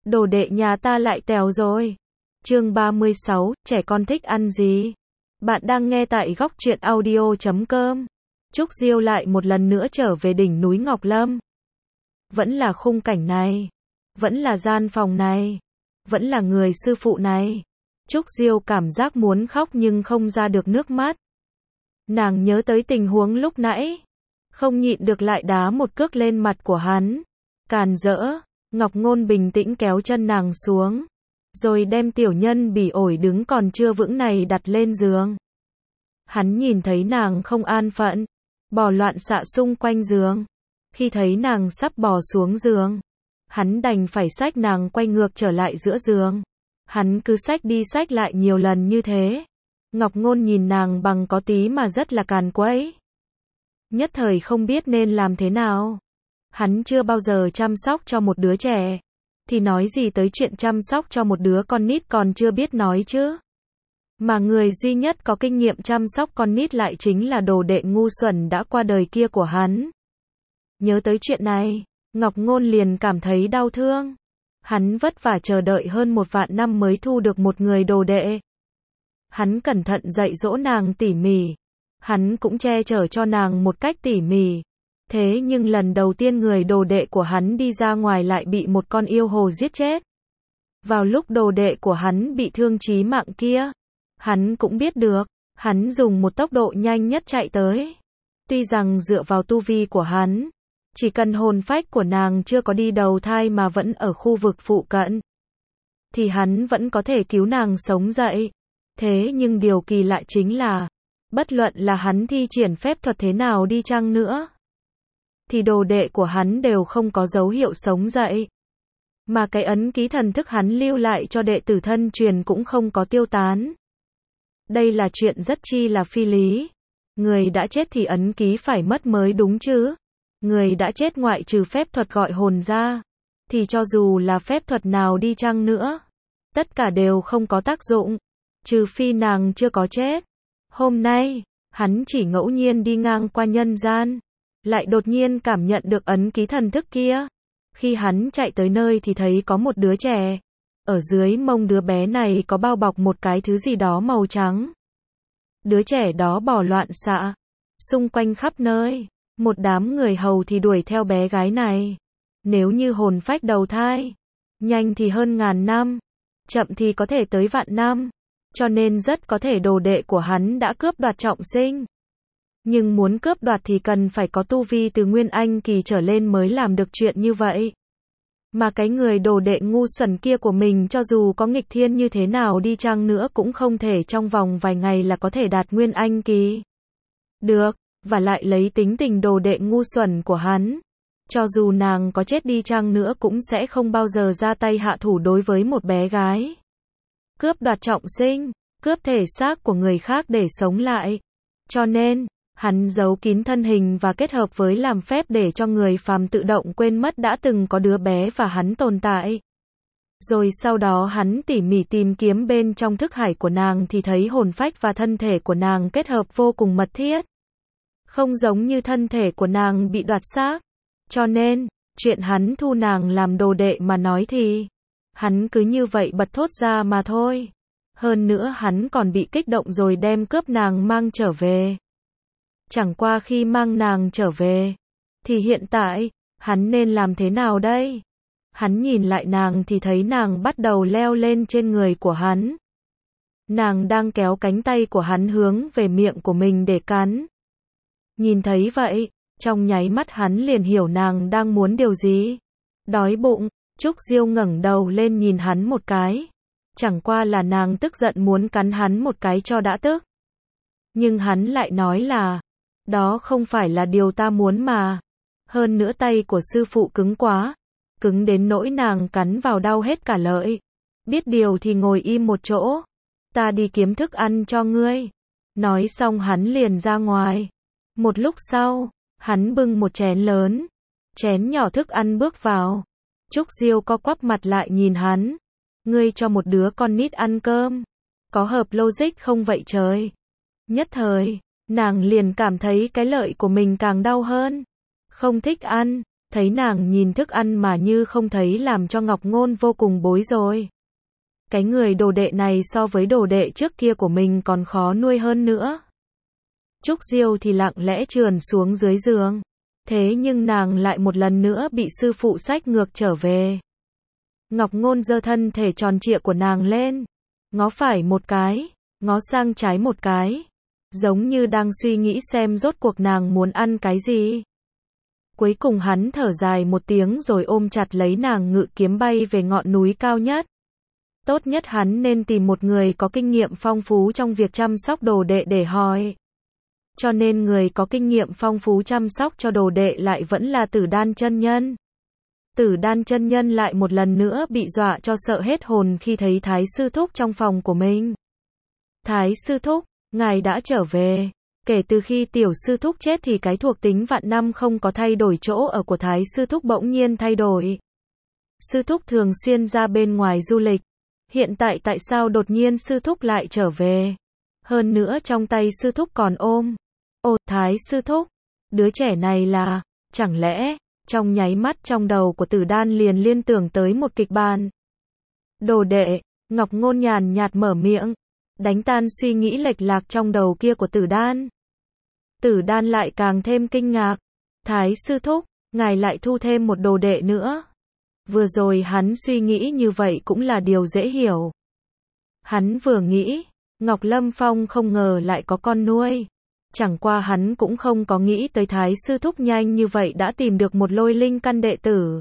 Đồ đệ nhà ta lại tèo rồi. Chương 36, trẻ con thích ăn gì? Bạn đang nghe tại góc truyện audio.com. Trúc Diêu lại một lần nữa trở về đỉnh núi Ngọc Lâm. Vẫn là khung cảnh này. Vẫn là gian phòng này. Vẫn là người sư phụ này. Trúc Diêu cảm giác muốn khóc nhưng không ra được nước mắt. Nàng nhớ tới tình huống lúc nãy. Không nhịn được lại đá một cước lên mặt của hắn. Càn rỡ. Ngọc Ngôn bình tĩnh kéo chân nàng xuống. Rồi đem tiểu nhân bỉ ổi đứng còn chưa vững này đặt lên giường. Hắn nhìn thấy nàng không an phận. Bò loạn xạ xung quanh giường. Khi thấy nàng sắp bò xuống giường. Hắn đành phải xách nàng quay ngược trở lại giữa giường. Hắn cứ xách đi xách lại nhiều lần như thế. Ngọc Ngôn nhìn nàng bằng có tí mà rất là càn quấy. Nhất thời không biết nên làm thế nào. Hắn chưa bao giờ chăm sóc cho một đứa trẻ. Thì nói gì tới chuyện chăm sóc cho một đứa con nít còn chưa biết nói chứ. Mà người duy nhất có kinh nghiệm chăm sóc con nít lại chính là đồ đệ ngu xuẩn đã qua đời kia của hắn. Nhớ tới chuyện này, Ngọc Ngôn liền cảm thấy đau thương. Hắn vất vả chờ đợi hơn 1 vạn năm mới thu được một người đồ đệ. Hắn cẩn thận dạy dỗ nàng tỉ mỉ. Hắn cũng che chở cho nàng một cách tỉ mỉ. Thế nhưng lần đầu tiên người đồ đệ của hắn đi ra ngoài lại bị một con yêu hồ giết chết. Vào lúc đồ đệ của hắn bị thương chí mạng kia, hắn cũng biết được, hắn dùng một tốc độ nhanh nhất chạy tới. Tuy rằng dựa vào tu vi của hắn, chỉ cần hồn phách của nàng chưa có đi đầu thai mà vẫn ở khu vực phụ cận, thì hắn vẫn có thể cứu nàng sống dậy. Thế nhưng điều kỳ lạ chính là, bất luận là hắn thi triển phép thuật thế nào đi chăng nữa, thì đồ đệ của hắn đều không có dấu hiệu sống dậy. Mà cái ấn ký thần thức hắn lưu lại cho đệ tử thân truyền cũng không có tiêu tán. Đây là chuyện rất chi là phi lý. Người đã chết thì ấn ký phải mất mới đúng chứ. Người đã chết ngoại trừ phép thuật gọi hồn ra, thì cho dù là phép thuật nào đi chăng nữa, tất cả đều không có tác dụng. Trừ phi nàng chưa có chết. Hôm nay, hắn chỉ ngẫu nhiên đi ngang qua nhân gian, lại đột nhiên cảm nhận được ấn ký thần thức kia. Khi hắn chạy tới nơi thì thấy có một đứa trẻ. Ở dưới mông đứa bé này có bao bọc một cái thứ gì đó màu trắng. Đứa trẻ đó bò loạn xạ xung quanh khắp nơi. Một đám người hầu thì đuổi theo bé gái này. Nếu như hồn phách đầu thai, nhanh thì hơn 1000 năm, chậm thì có thể tới vạn năm. Cho nên rất có thể đồ đệ của hắn đã cướp đoạt trọng sinh. Nhưng muốn cướp đoạt thì cần phải có tu vi từ Nguyên Anh kỳ trở lên mới làm được chuyện như vậy. Mà cái người đồ đệ ngu xuẩn kia của mình cho dù có nghịch thiên như thế nào đi chăng nữa cũng không thể trong vòng vài ngày là có thể đạt Nguyên Anh kỳ. Được, và lại lấy tính tình đồ đệ ngu xuẩn của hắn. Cho dù nàng có chết đi chăng nữa cũng sẽ không bao giờ ra tay hạ thủ đối với một bé gái. Cướp đoạt trọng sinh, cướp thể xác của người khác để sống lại. Cho nên, hắn giấu kín thân hình và kết hợp với làm phép để cho người phàm tự động quên mất đã từng có đứa bé và hắn tồn tại. Rồi sau đó hắn tỉ mỉ tìm kiếm bên trong thức hải của nàng thì thấy hồn phách và thân thể của nàng kết hợp vô cùng mật thiết. Không giống như thân thể của nàng bị đoạt xác. Cho nên, chuyện hắn thu nàng làm đồ đệ mà nói thì, hắn cứ như vậy bật thốt ra mà thôi. Hơn nữa hắn còn bị kích động rồi đem cướp nàng mang trở về. Chẳng qua khi mang nàng trở về, thì hiện tại, hắn nên làm thế nào đây? Hắn nhìn lại nàng thì thấy nàng bắt đầu leo lên trên người của hắn. Nàng đang kéo cánh tay của hắn hướng về miệng của mình để cắn. Nhìn thấy vậy, trong nháy mắt hắn liền hiểu nàng đang muốn điều gì. Đói bụng, Trúc Diêu ngẩng đầu lên nhìn hắn một cái. Chẳng qua là nàng tức giận muốn cắn hắn một cái cho đã tức. Nhưng hắn lại nói là, đó không phải là điều ta muốn mà. Hơn nữa tay của sư phụ cứng quá. Cứng đến nỗi nàng cắn vào đau hết cả lợi. Biết điều thì ngồi im một chỗ. Ta đi kiếm thức ăn cho ngươi. Nói xong hắn liền ra ngoài. Một lúc sau, hắn bưng một chén lớn. Chén nhỏ thức ăn bước vào. Trúc Diêu co quắp mặt lại nhìn hắn. Ngươi cho một đứa con nít ăn cơm. Có hợp logic không vậy trời? Nhất thời, nàng liền cảm thấy cái lợi của mình càng đau hơn. Không thích ăn, Thấy nàng nhìn thức ăn mà như không thấy làm cho Ngọc Ngôn vô cùng bối rối. Cái người đồ đệ này so với đồ đệ trước kia của mình còn khó nuôi hơn nữa. Trúc Diêu thì lặng lẽ trườn xuống dưới giường. Thế nhưng nàng lại một lần nữa bị sư phụ xách ngược trở về. Ngọc Ngôn giơ thân thể tròn trịa của nàng lên. Ngó phải một cái, ngó sang trái một cái. Giống như đang suy nghĩ xem rốt cuộc nàng muốn ăn cái gì. Cuối cùng hắn thở dài một tiếng rồi ôm chặt lấy nàng ngự kiếm bay về ngọn núi cao nhất. Tốt nhất hắn nên tìm một người có kinh nghiệm phong phú trong việc chăm sóc đồ đệ để hỏi. Cho nên người có kinh nghiệm phong phú chăm sóc cho đồ đệ lại vẫn là Tử Đan chân nhân. Tử Đan chân nhân lại một lần nữa bị dọa cho sợ hết hồn khi thấy Thái sư thúc trong phòng của mình. Thái sư thúc, ngài đã trở về. Kể từ khi tiểu sư thúc chết thì cái thuộc tính vạn năm không có thay đổi chỗ ở của Thái sư thúc bỗng nhiên thay đổi. Sư thúc thường xuyên ra bên ngoài du lịch. Hiện tại tại sao đột nhiên sư thúc lại trở về? Hơn nữa trong tay sư thúc còn ôm. Ồ, Thái sư thúc, đứa trẻ này là, chẳng lẽ, trong nháy mắt trong đầu của Tử Đan liền liên tưởng tới một kịch bản. Đồ đệ, Ngọc Ngôn nhàn nhạt mở miệng, đánh tan suy nghĩ lệch lạc trong đầu kia của Tử Đan. Tử Đan lại càng thêm kinh ngạc. Thái sư thúc, ngài lại thu thêm một đồ đệ nữa. Vừa rồi hắn suy nghĩ như vậy cũng là điều dễ hiểu. Hắn vừa nghĩ, Ngọc Lâm Phong không ngờ lại có con nuôi. Chẳng qua hắn cũng không có nghĩ tới Thái sư thúc nhanh như vậy đã tìm được một lôi linh căn đệ tử.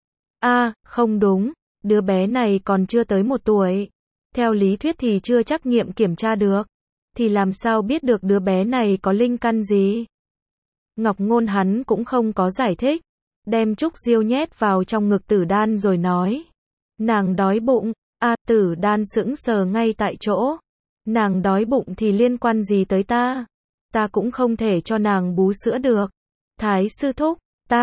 Không đúng, đứa bé này còn chưa tới 1 tuổi. Theo lý thuyết thì chưa chắc nghiệm kiểm tra được. Thì làm sao biết được đứa bé này có linh căn gì? Ngọc Ngôn hắn cũng không có giải thích. Đem Trúc Diêu nhét vào trong ngực Tử Đan rồi nói. Nàng đói bụng. Tử Đan sững sờ ngay tại chỗ. Nàng đói bụng thì liên quan gì tới ta? Ta cũng không thể cho nàng bú sữa được. Thái sư thúc,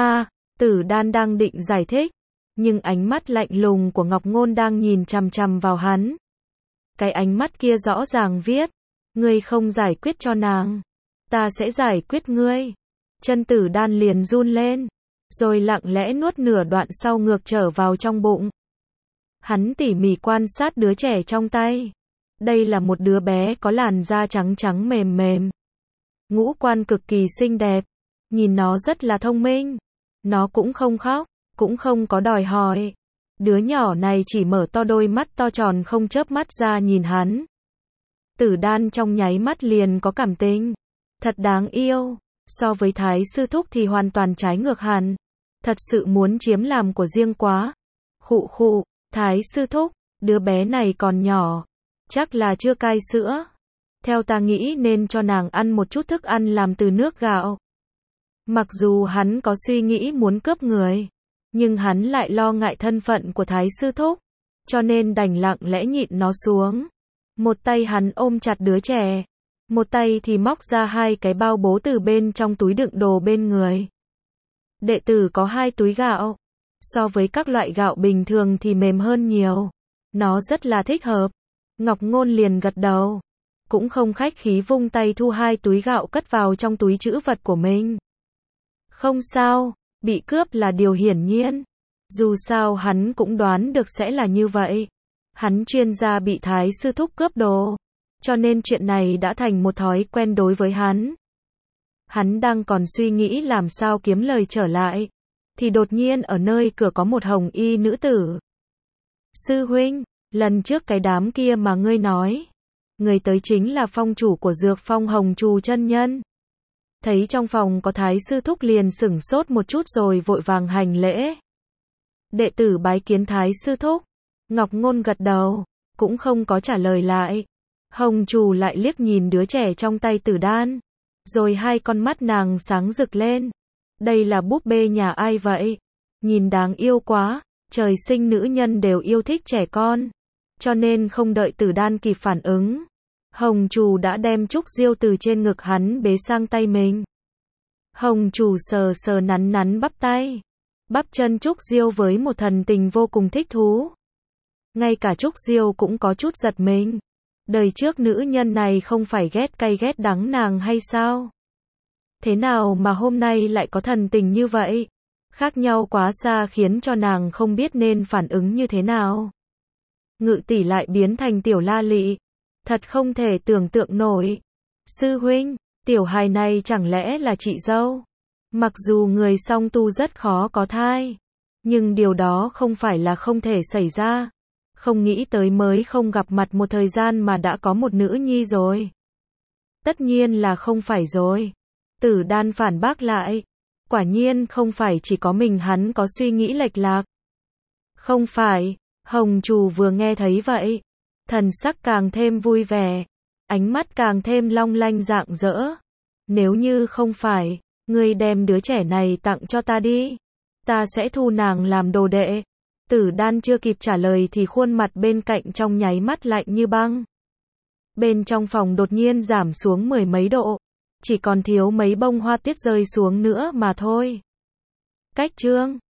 Tử Đan đang định giải thích. Nhưng ánh mắt lạnh lùng của Ngọc Ngôn đang nhìn chằm chằm vào hắn. Cái ánh mắt kia rõ ràng viết. Ngươi không giải quyết cho nàng. Ta sẽ giải quyết ngươi. Chân Tử Đan liền run lên. Rồi lặng lẽ nuốt nửa đoạn sau ngược trở vào trong bụng. Hắn tỉ mỉ quan sát đứa trẻ trong tay. Đây là một đứa bé có làn da trắng trắng mềm mềm. Ngũ quan cực kỳ xinh đẹp. Nhìn nó rất là thông minh. Nó cũng không khóc, cũng không có đòi hỏi. Đứa nhỏ này chỉ mở to đôi mắt to tròn không chớp mắt ra nhìn hắn. Tử Đan trong nháy mắt liền có cảm tình. Thật đáng yêu. So với Thái sư thúc thì hoàn toàn trái ngược hẳn. Thật sự muốn chiếm làm của riêng quá. Khụ khụ, Thái sư thúc, đứa bé này còn nhỏ. Chắc là chưa cai sữa. Theo ta nghĩ nên cho nàng ăn một chút thức ăn làm từ nước gạo. Mặc dù hắn có suy nghĩ muốn cướp người. Nhưng hắn lại lo ngại thân phận của Thái sư thúc. Cho nên đành lặng lẽ nhịn nó xuống. Một tay hắn ôm chặt đứa trẻ. Một tay thì móc ra 2 cái bao bố từ bên trong túi đựng đồ bên người. Đệ tử có 2 túi gạo. So với các loại gạo bình thường thì mềm hơn nhiều. Nó rất là thích hợp. Ngọc Ngôn liền gật đầu. Cũng không khách khí vung tay thu 2 túi gạo cất vào trong túi trữ vật của mình. Không sao, bị cướp là điều hiển nhiên. Dù sao hắn cũng đoán được sẽ là như vậy. Hắn chuyên gia bị Thái sư thúc cướp đồ. Cho nên chuyện này đã thành một thói quen đối với hắn. Hắn đang còn suy nghĩ làm sao kiếm lời trở lại. Thì đột nhiên ở nơi cửa có một hồng y nữ tử. Sư huynh, lần trước cái đám kia mà ngươi nói. Người tới chính là phong chủ của Dược Phong Hồng Trù chân nhân. Thấy trong phòng có Thái sư thúc liền sửng sốt một chút rồi vội vàng hành lễ. Đệ tử bái kiến Thái sư thúc. Ngọc Ngôn gật đầu, cũng không có trả lời lại. Hồng Trù lại liếc nhìn đứa trẻ trong tay Tử Đan. Rồi 2 con mắt nàng sáng rực lên. Đây là búp bê nhà ai vậy? Nhìn đáng yêu quá. Trời sinh nữ nhân đều yêu thích trẻ con. Cho nên không đợi Tử Đan kịp phản ứng. Hồng Trù đã đem Trúc Diêu từ trên ngực hắn bế sang tay mình. Hồng Trù sờ sờ nắn nắn bắp tay. Bắp chân Trúc Diêu với một thần tình vô cùng thích thú. Ngay cả Trúc Diêu cũng có chút giật mình. Đời trước nữ nhân này không phải ghét cay ghét đắng nàng hay sao? Thế nào mà hôm nay lại có thần tình như vậy? Khác nhau quá xa khiến cho nàng không biết nên phản ứng như thế nào. Ngự tỷ lại biến thành tiểu La Lị. Thật không thể tưởng tượng nổi. Sư huynh, tiểu hài này chẳng lẽ là chị dâu? Mặc dù người song tu rất khó có thai, nhưng điều đó không phải là không thể xảy ra. Không nghĩ tới mới không gặp mặt một thời gian mà đã có một nữ nhi rồi. Tất nhiên là không phải rồi. Tử Đan phản bác lại. Quả nhiên không phải chỉ có mình hắn có suy nghĩ lệch lạc. Không phải, Hồng Trù vừa nghe thấy vậy, thần sắc càng thêm vui vẻ, ánh mắt càng thêm long lanh rạng rỡ. Nếu như không phải, ngươi đem đứa trẻ này tặng cho ta đi, ta sẽ thu nàng làm đồ đệ. Tử Đan chưa kịp trả lời thì khuôn mặt bên cạnh trong nháy mắt lạnh như băng. Bên trong phòng đột nhiên giảm xuống 10 mấy độ, chỉ còn thiếu mấy bông hoa tuyết rơi xuống nữa mà thôi. Cách chương